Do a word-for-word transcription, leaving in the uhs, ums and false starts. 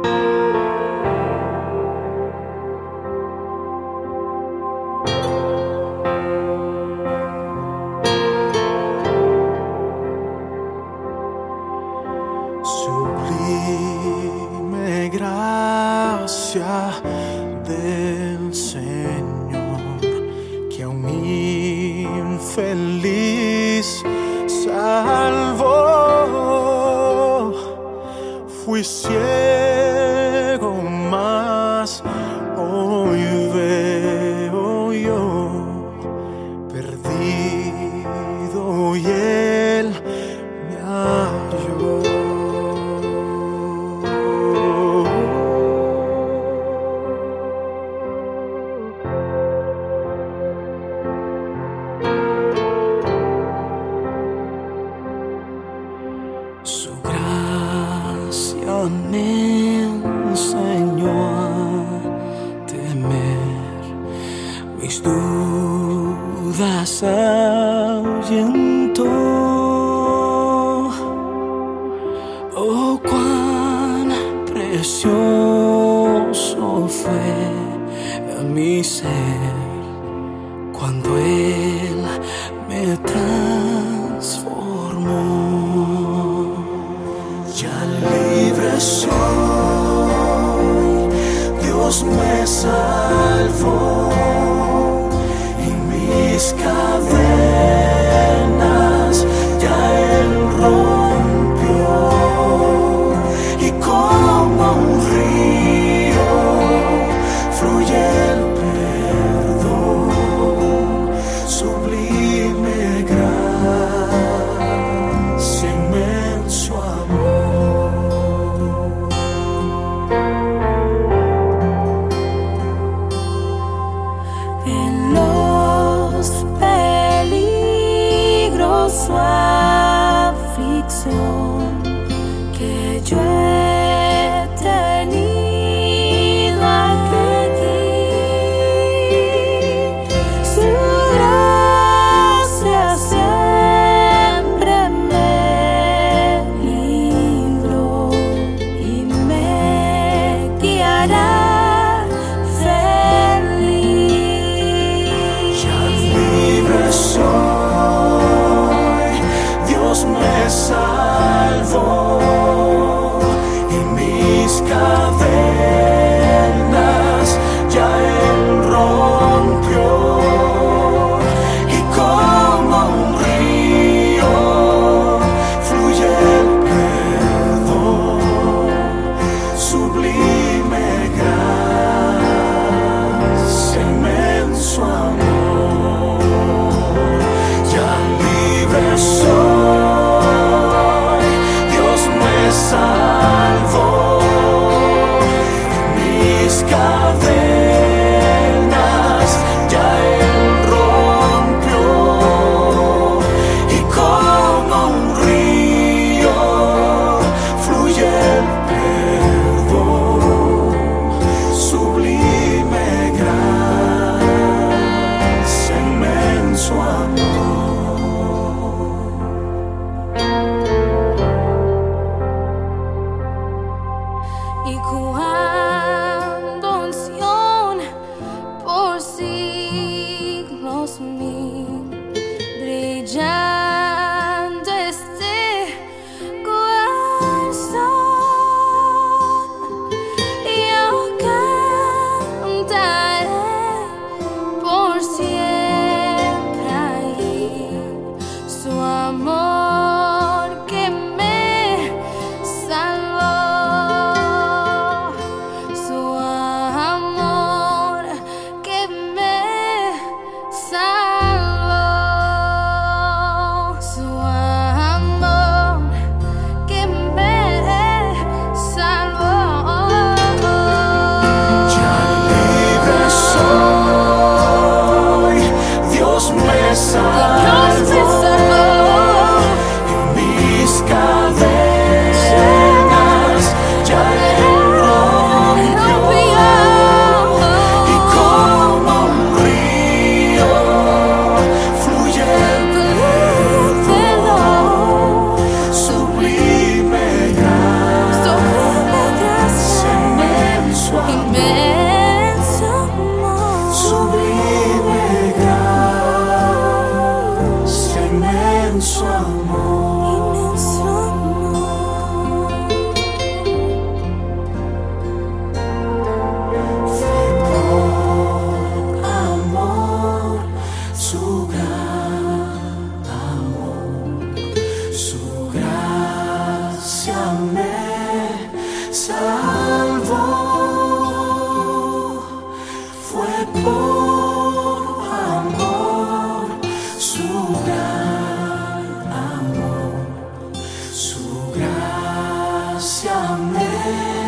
Sublime gracia del Señor, que a un infeliz salvó. Fui ciego, mas hoy veo yo, perdido, y Él me halló. Su gracia me enseñó a temer, mis dudas ahuyentó. Oh, cuán precioso fue mi ser cuando Él me transformó. Ya libre soy, Dios me salvó, y mis cadenas ya Él rompió, y como un río fluye el perdón, sublime gracia, inmenso amor. En los peligros Amén.